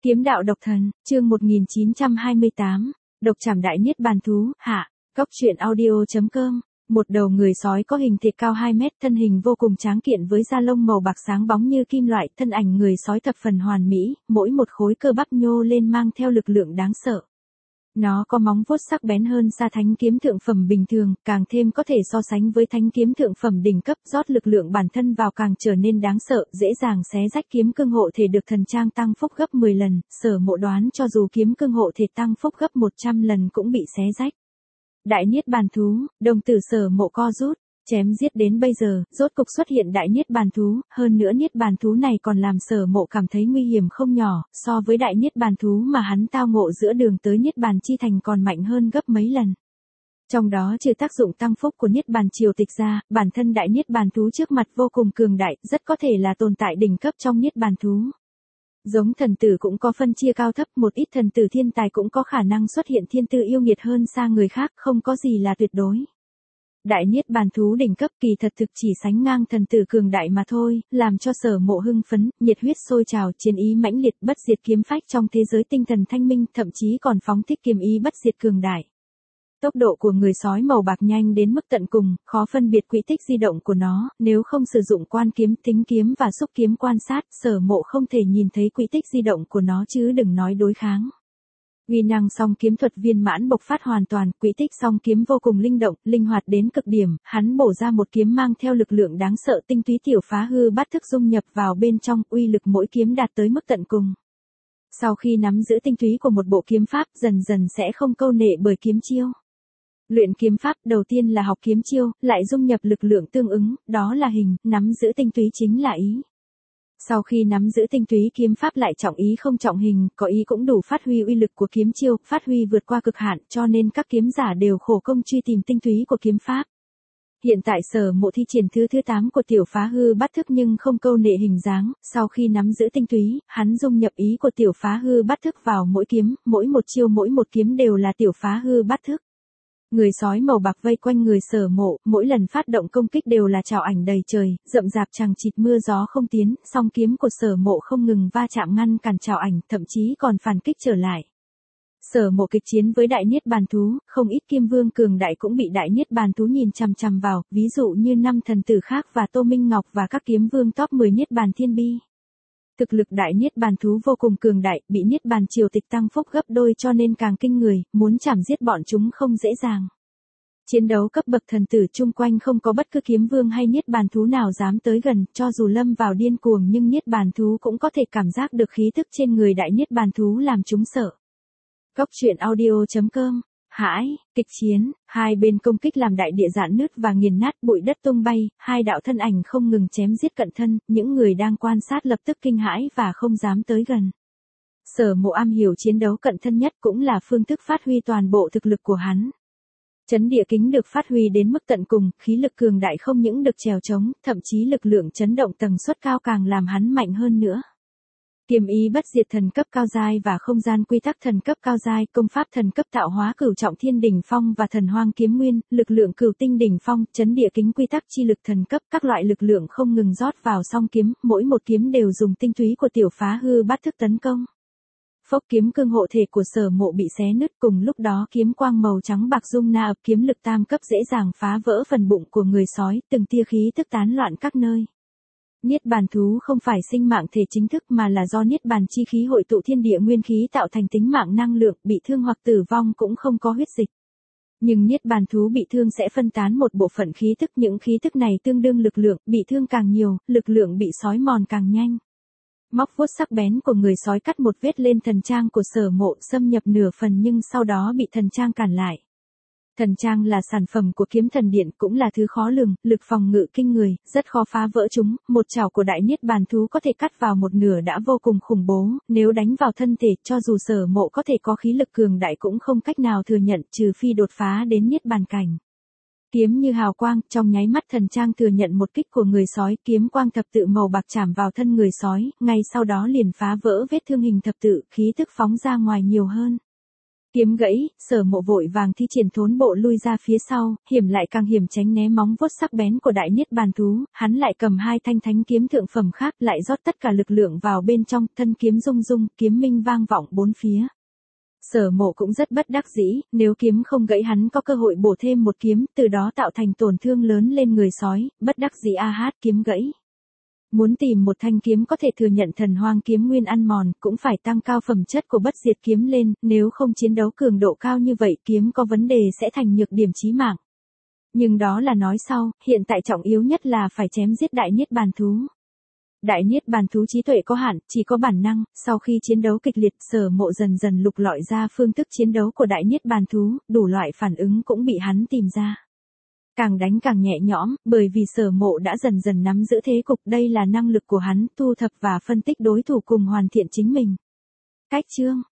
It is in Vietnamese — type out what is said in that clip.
Kiếm đạo độc thần, chương 1928, độc trảm đại niết bàn thú, hạ, Cốc truyện audio.com. Một đầu người sói có hình thể cao 2 mét, thân hình vô cùng tráng kiện với da lông màu bạc sáng bóng như kim loại, thân ảnh người sói thập phần hoàn mỹ, mỗi một khối cơ bắp nhô lên mang theo lực lượng đáng sợ. Nó có móng vuốt sắc bén hơn xa thánh kiếm thượng phẩm bình thường, càng thêm có thể so sánh với thánh kiếm thượng phẩm đỉnh cấp, rót lực lượng bản thân vào càng trở nên đáng sợ, dễ dàng xé rách kiếm cương hộ thể được thần trang tăng phúc gấp 10 lần, Sở Mộ đoán cho dù kiếm cương hộ thể tăng phúc gấp 100 lần cũng bị xé rách. Đại niết bàn thú, đồng tử Sở Mộ co rút. Chém giết đến bây giờ, rốt cục xuất hiện đại niết bàn thú, hơn nữa niết bàn thú này còn làm Sở Mộ cảm thấy nguy hiểm không nhỏ, so với đại niết bàn thú mà hắn tao ngộ giữa đường tới niết bàn chi thành còn mạnh hơn gấp mấy lần. Trong đó trừ tác dụng tăng phúc của niết bàn triều tịch ra, bản thân đại niết bàn thú trước mặt vô cùng cường đại, rất có thể là tồn tại đỉnh cấp trong niết bàn thú. Giống thần tử cũng có phân chia cao thấp, một ít thần tử thiên tài cũng có khả năng xuất hiện thiên tư yêu nghiệt hơn xa người khác, không có gì là tuyệt đối. Đại niết bàn thú đỉnh cấp kỳ thật thực chỉ sánh ngang thần tử cường đại mà thôi, làm cho Sở Mộ hưng phấn, nhiệt huyết sôi trào, chiến ý mãnh liệt, bất diệt kiếm phách trong thế giới tinh thần thanh minh, thậm chí còn phóng thích kiếm ý bất diệt cường đại. Tốc độ của người sói màu bạc nhanh đến mức tận cùng, khó phân biệt quỹ tích di động của nó, nếu không sử dụng quan kiếm, tính kiếm và xúc kiếm quan sát, Sở Mộ không thể nhìn thấy quỹ tích di động của nó chứ đừng nói đối kháng. Uy năng song kiếm thuật viên mãn bộc phát hoàn toàn, quỹ tích song kiếm vô cùng linh động, linh hoạt đến cực điểm, hắn bổ ra một kiếm mang theo lực lượng đáng sợ, tinh túy tiểu phá hư bát thức dung nhập vào bên trong, uy lực mỗi kiếm đạt tới mức tận cùng. Sau khi nắm giữ tinh túy của một bộ kiếm pháp, dần dần sẽ không câu nệ bởi kiếm chiêu. Luyện kiếm pháp đầu tiên là học kiếm chiêu, lại dung nhập lực lượng tương ứng, đó là hình, nắm giữ tinh túy chính là ý. Sau khi nắm giữ tinh túy kiếm pháp lại trọng ý không trọng hình, có ý cũng đủ phát huy uy lực của kiếm chiêu, phát huy vượt qua cực hạn, cho nên các kiếm giả đều khổ công truy tìm tinh túy của kiếm pháp. Hiện tại Sở Mộ thi triển thứ 8 của tiểu phá hư bát thức nhưng không câu nệ hình dáng, sau khi nắm giữ tinh túy, hắn dung nhập ý của tiểu phá hư bát thức vào mỗi kiếm, mỗi một chiêu mỗi một kiếm đều là tiểu phá hư bát thức. Người sói màu bạc vây quanh người Sở Mộ, mỗi lần phát động công kích đều là trảo ảnh đầy trời, rậm rạp chằng chịt mưa gió không tiến, song kiếm của Sở Mộ không ngừng va chạm ngăn cản trảo ảnh, thậm chí còn phản kích trở lại. Sở Mộ kịch chiến với đại niết bàn thú, không ít kim vương cường đại cũng bị đại niết bàn thú nhìn chằm chằm vào, ví dụ như 5 thần tử khác và Tô Minh Ngọc và các kiếm vương top 10 niết bàn thiên bi. Thực lực đại niết bàn thú vô cùng cường đại, bị niết bàn triều tịch tăng phúc gấp đôi cho nên càng kinh người, muốn chảm giết bọn chúng không dễ dàng. Chiến đấu cấp bậc thần tử chung quanh không có bất cứ kiếm vương hay niết bàn thú nào dám tới gần, cho dù lâm vào điên cuồng nhưng niết bàn thú cũng có thể cảm giác được khí tức trên người đại niết bàn thú làm chúng sợ. Cốc truyện audio.com. Hãi, kịch chiến, hai bên công kích làm đại địa rạn nứt và nghiền nát, bụi đất tung bay, hai đạo thân ảnh không ngừng chém giết cận thân, những người đang quan sát lập tức kinh hãi và không dám tới gần. Sở Mộ am hiểu chiến đấu cận thân nhất cũng là phương thức phát huy toàn bộ thực lực của hắn. Chấn địa kính được phát huy đến mức tận cùng, khí lực cường đại không những được trèo trống, thậm chí lực lượng chấn động tần suất cao càng làm hắn mạnh hơn nữa. Kiếm ý bất diệt thần cấp cao giai và không gian quy tắc thần cấp cao giai, công pháp thần cấp tạo hóa cửu trọng thiên đỉnh phong và thần hoang kiếm nguyên, lực lượng cửu tinh đỉnh phong, chấn địa kính quy tắc chi lực thần cấp, các loại lực lượng không ngừng rót vào song kiếm, mỗi một kiếm đều dùng tinh túy của tiểu phá hư bát thức tấn công. Phốc, kiếm cương hộ thể của Sở Mộ bị xé nứt, cùng lúc đó kiếm quang màu trắng bạc dung na ập, kiếm lực tam cấp dễ dàng phá vỡ phần bụng của người sói, từng tia khí tức tán loạn các nơi. Niết bàn thú không phải sinh mạng thể chính thức mà là do niết bàn chi khí hội tụ thiên địa nguyên khí tạo thành tính mạng năng lượng, bị thương hoặc tử vong cũng không có huyết dịch. Nhưng niết bàn thú bị thương sẽ phân tán một bộ phận khí tức, những khí tức này tương đương lực lượng, bị thương càng nhiều, lực lượng bị sói mòn càng nhanh. Móc vuốt sắc bén của người sói cắt một vết lên thần trang của Sở Mộ, xâm nhập nửa phần nhưng sau đó bị thần trang cản lại. Thần trang là sản phẩm của kiếm thần điện, cũng là thứ khó lường, lực phòng ngự kinh người, rất khó phá vỡ chúng, một chảo của đại niết bàn thú có thể cắt vào một nửa đã vô cùng khủng bố, nếu đánh vào thân thể, cho dù Sở Mộ có thể có khí lực cường đại cũng không cách nào thừa nhận, trừ phi đột phá đến niết bàn cảnh. Kiếm như hào quang, trong nháy mắt thần trang thừa nhận một kích của người sói, kiếm quang thập tự màu bạc chạm vào thân người sói, ngay sau đó liền phá vỡ vết thương hình thập tự, khí tức phóng ra ngoài nhiều hơn. Kiếm gãy, Sở Mộ vội vàng thi triển thốn bộ lui ra phía sau, hiểm lại càng hiểm tránh né móng vuốt sắc bén của đại niết bàn thú, hắn lại cầm hai thanh thánh kiếm thượng phẩm khác, lại rót tất cả lực lượng vào bên trong, thân kiếm rung rung, kiếm minh vang vọng bốn phía. Sở Mộ cũng rất bất đắc dĩ, nếu kiếm không gãy hắn có cơ hội bổ thêm một kiếm, từ đó tạo thành tổn thương lớn lên người sói, bất đắc dĩ kiếm gãy. Muốn tìm một thanh kiếm có thể thừa nhận thần hoang kiếm nguyên ăn mòn, cũng phải tăng cao phẩm chất của bất diệt kiếm lên, nếu không chiến đấu cường độ cao như vậy kiếm có vấn đề sẽ thành nhược điểm chí mạng. Nhưng đó là nói sau, hiện tại trọng yếu nhất là phải chém giết đại niết bàn thú. Đại niết bàn thú trí tuệ có hạn, chỉ có bản năng, sau khi chiến đấu kịch liệt, Sở Mộ dần dần lục lọi ra phương thức chiến đấu của đại niết bàn thú, đủ loại phản ứng cũng bị hắn tìm ra. Càng đánh càng nhẹ nhõm, bởi vì Sở Mộ đã dần dần nắm giữ thế cục, đây là năng lực của hắn, thu thập và phân tích đối thủ cùng hoàn thiện chính mình. Cách chương